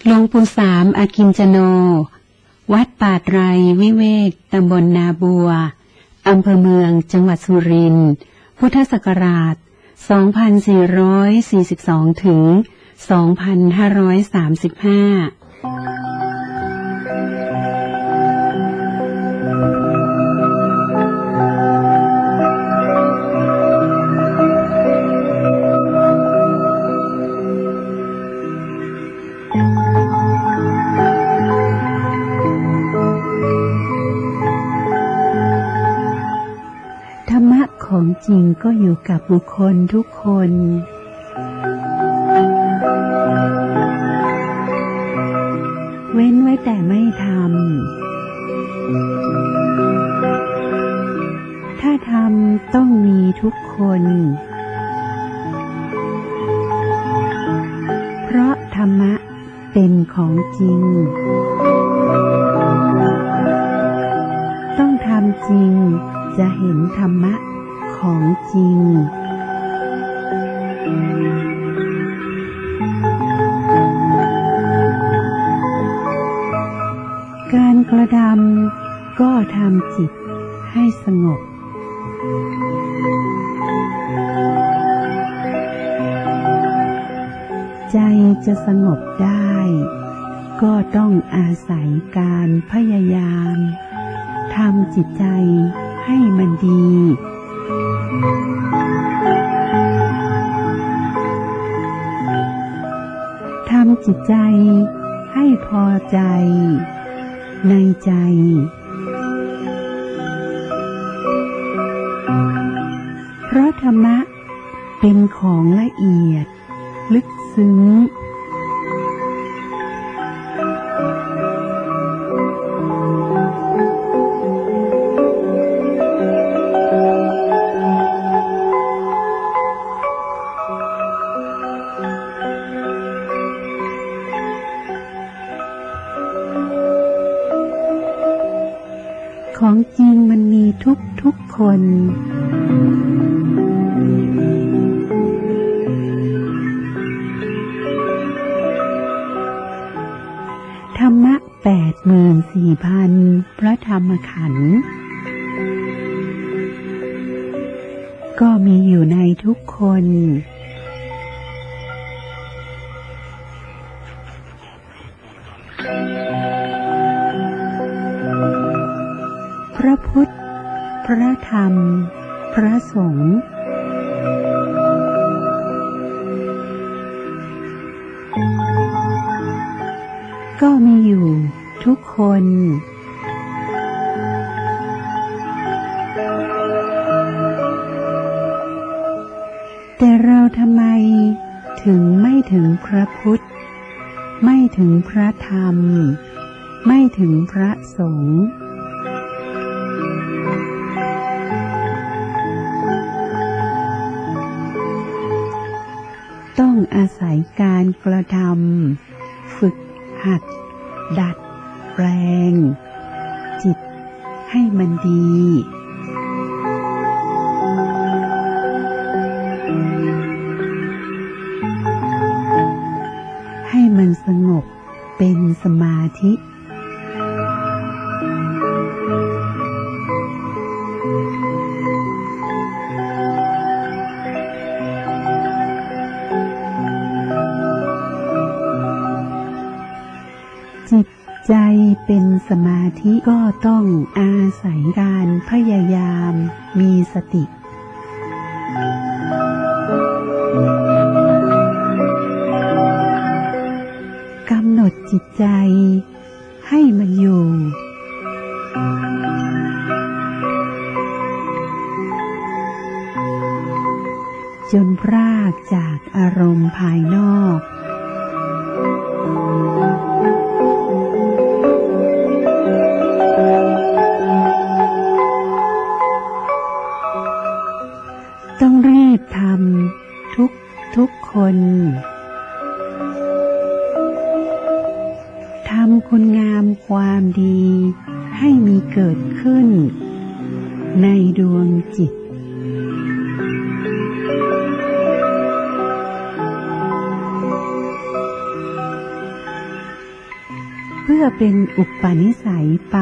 หลวงปู่สามอากินจโนวัดป่าไตรวิเวกตำบลนาบัวอำเภอเมืองจังหวัดสุรินทร์พุทธศักราช 2442 ถึง 2535ของจริงก็อยู่กับบุคคลทุกคนเว้นไว้แต่ไม่ทำถ้าทำต้องมีทุกคนเพราะธรรมะเป็นของจริงต้องทำจริงจะเห็นธรรมะของจริงการกระทำก็ทำจิตให้สงบใจจะสงบได้ก็ต้องอาศัยการพยายามทำจิตใจให้มันดีทำจิตใจให้พอใจในใจเพราะธรรมะเป็นของละเอียดลึกซึ้งของจริงมันมีทุกคนธรรมะ 84,000 พระธรรมขันธ์ก็มีอยู่ในทุกคนพระพุทธพระธรรมพระสงฆ์ก็มีอยู่ทุกคนแต่เราทำไมถึงไม่ถึงพระพุทธไม่ถึงพระธรรมไม่ถึงพระสงฆ์ต้องอาศัยการกระทำฝึกหัดดัดแปลงจิตให้มันดีให้มันสงบเป็นสมาธิจิตใจเป็นสมาธิก็ต้องอาศัยการพยายามมีสติกำหนดจิตใจให้มันอยู่จนพรากจากอารมณ์ภายนอกต้องรีบทำทุกคนทำคุณงามความดีให้มีเกิดขึ้นในดวงจิตเพื่อเป็นอุปนิสัยไป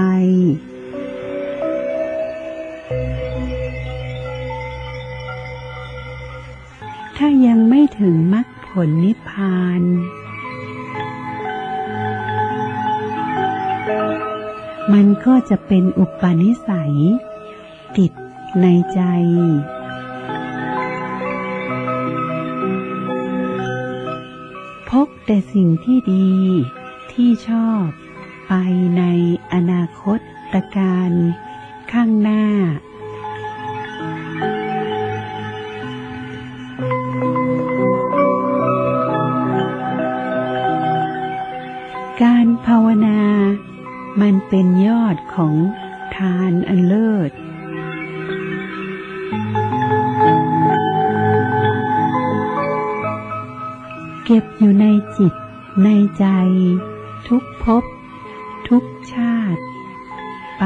ถ้ายังไม่ถึงมรรคผลนิพพานมันก็จะเป็นอุปนิสัยติดในใจพกแต่สิ่งที่ดีที่ชอบไปในอนาคตการข้างหน้าการภาวนามันเป็นยอดของทานอันเลิศเก็บอยู่ในจิตในใจทุกภพทุกชาติไป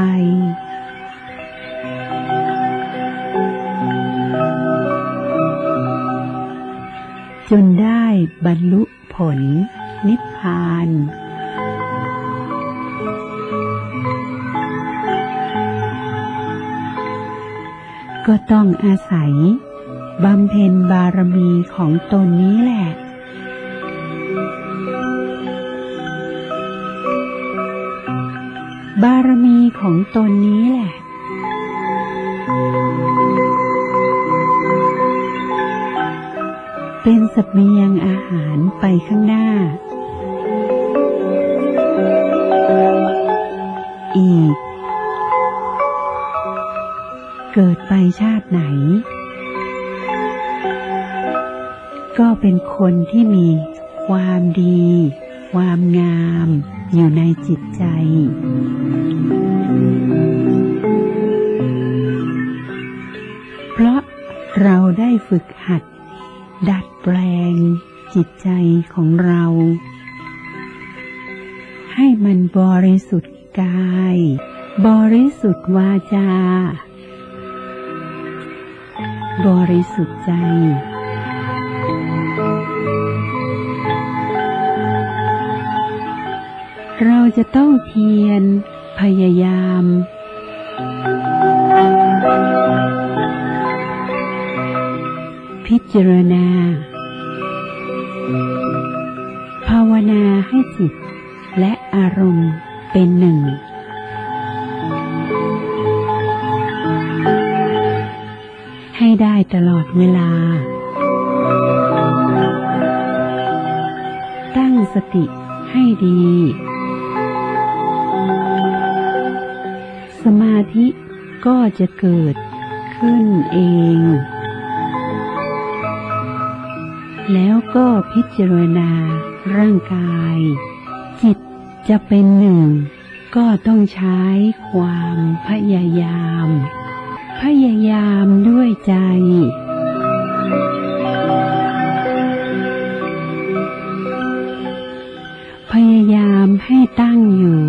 จนได้บรรลุผลนิพพานก็ต้องอาศัยบำเพ็ญบารมีของตนนี้แหละบารมีของตนนี้แหละเป็นเสบียงอาหารไปข้างหน้าอีกเกิดไปชาติไหนก็เป็นคนที่มีความดีความงามอยู่ในจิตใจเพราะเราได้ฝึกหัดดัดแปลงจิตใจของเราให้มันบริสุทธิ์กายบริสุทธิ์วาจาบริสุทธิ์ใจเราจะต้องเพียรพยายามพิจารณาภาวนาให้จิตและอารมณ์เป็นหนึ่งให้ได้ตลอดเวลาตั้งสติให้ดีสมาธิก็จะเกิดขึ้นเองแล้วก็พิจารณาร่างกายจิตจะเป็นหนึ่งก็ต้องใช้ความพยายามด้วยใจพยายามให้ตั้งอยู่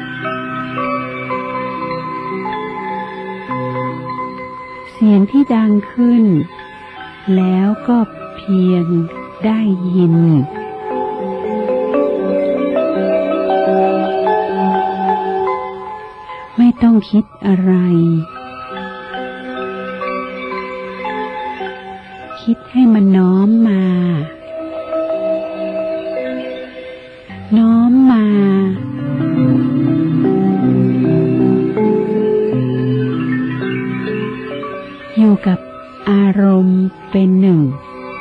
เสียงที่ดังขึ้นแล้วก็เพียงได้ยินไม่ต้องคิดอะไรคิดให้มันน้อมมาอยู่กับอารมณ์เป็นหนึ่ง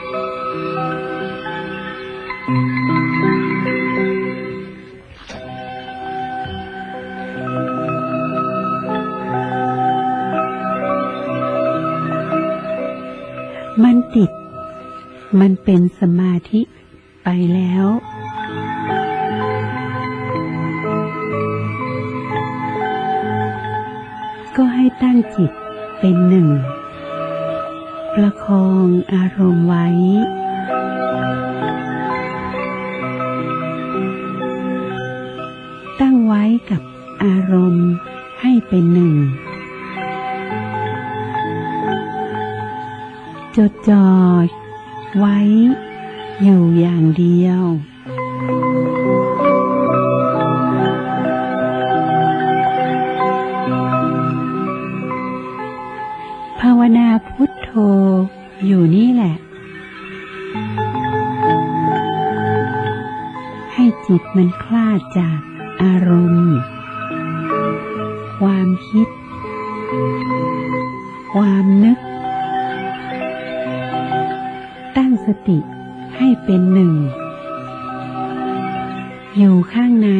มันติดมันเป็นสมาธิไปแล้วก็ให้ตั้งจิตเป็นหนึ่งประคองอารมณ์ไว้ตั้งไว้กับอารมณ์ให้เป็นหนึ่งจดจ่อไว้อยู่อย่างเดียวจิตมันคลาดจากอารมณ์ความคิดความนึกตั้งสติให้เป็นหนึ่งอยู่ข้างใน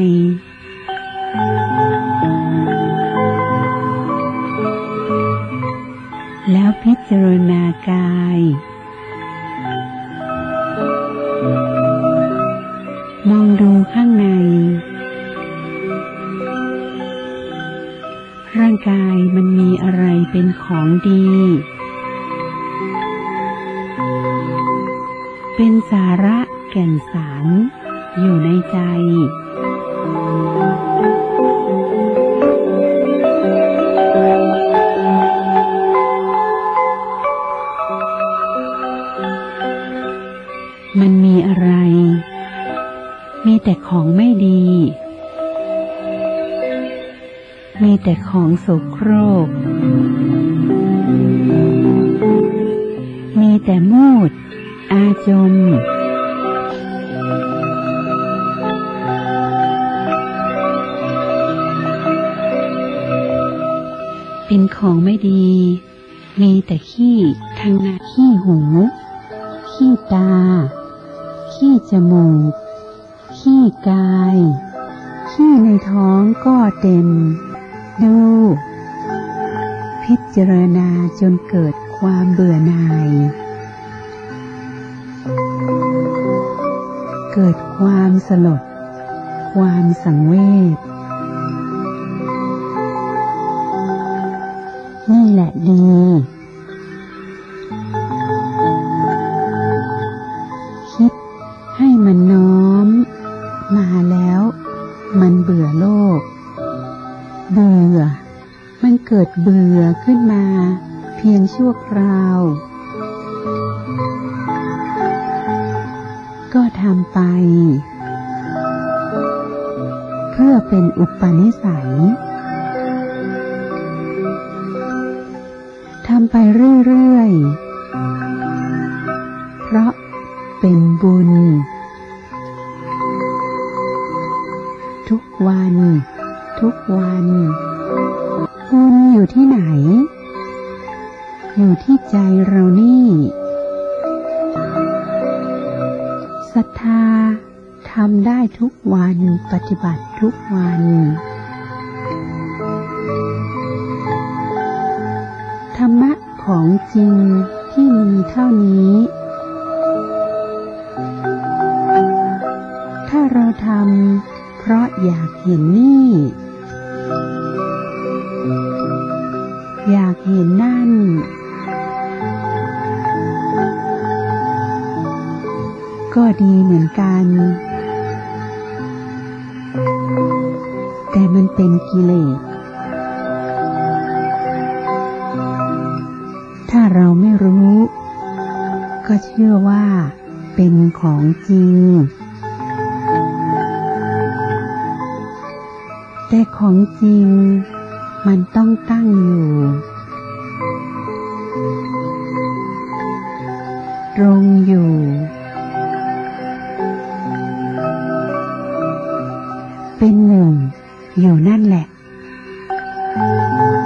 แล้วพิจารณากายมองดูข้างในร่างกายมันมีอะไรเป็นของดีเป็นสาระแก่นสารอยู่ในใจมันมีอะไรมีแต่ของไม่ดีมีแต่ของโสโครกมีแต่มูดอาจมเป็นของไม่ดีมีแต่ขี้ทางหน้าขี้หูขี้ตาขี้จมูกขี้กายขี้ในท้องก็เต็มดูพิจารณาจนเกิดความเบื่อหน่ายเกิดความสลดความสังเวชนี่แหละดีคิดให้มันน้อมมาแล้วมันเบื่อโลกเบื่อมันเกิดเบื่อขึ้นมาเพียงชั่วคราวก็ทำไปเพื่อเป็นอุปนิสัยทำไปเรื่อยๆเพราะเป็นบุญทุกวันทุกวันบุญอยู่ที่ไหนอยู่ที่ใจเรานี่ศรัทธาทำได้ทุกวันปฏิบัติทุกวันธรรมะของจริงที่มีเท่านี้ถ้าเราทำเพราะอยากเห็นนี่อยากเห็นนั่นก็ดีเหมือนกันแต่มันเป็นกิเลสถ้าเราไม่รู้ก็เชื่อว่าเป็นของจริงแต่ของจริงมันต้องตั้งอยู่ตรงอยู่เป็นหนึ่งอยู่นั่นแหละ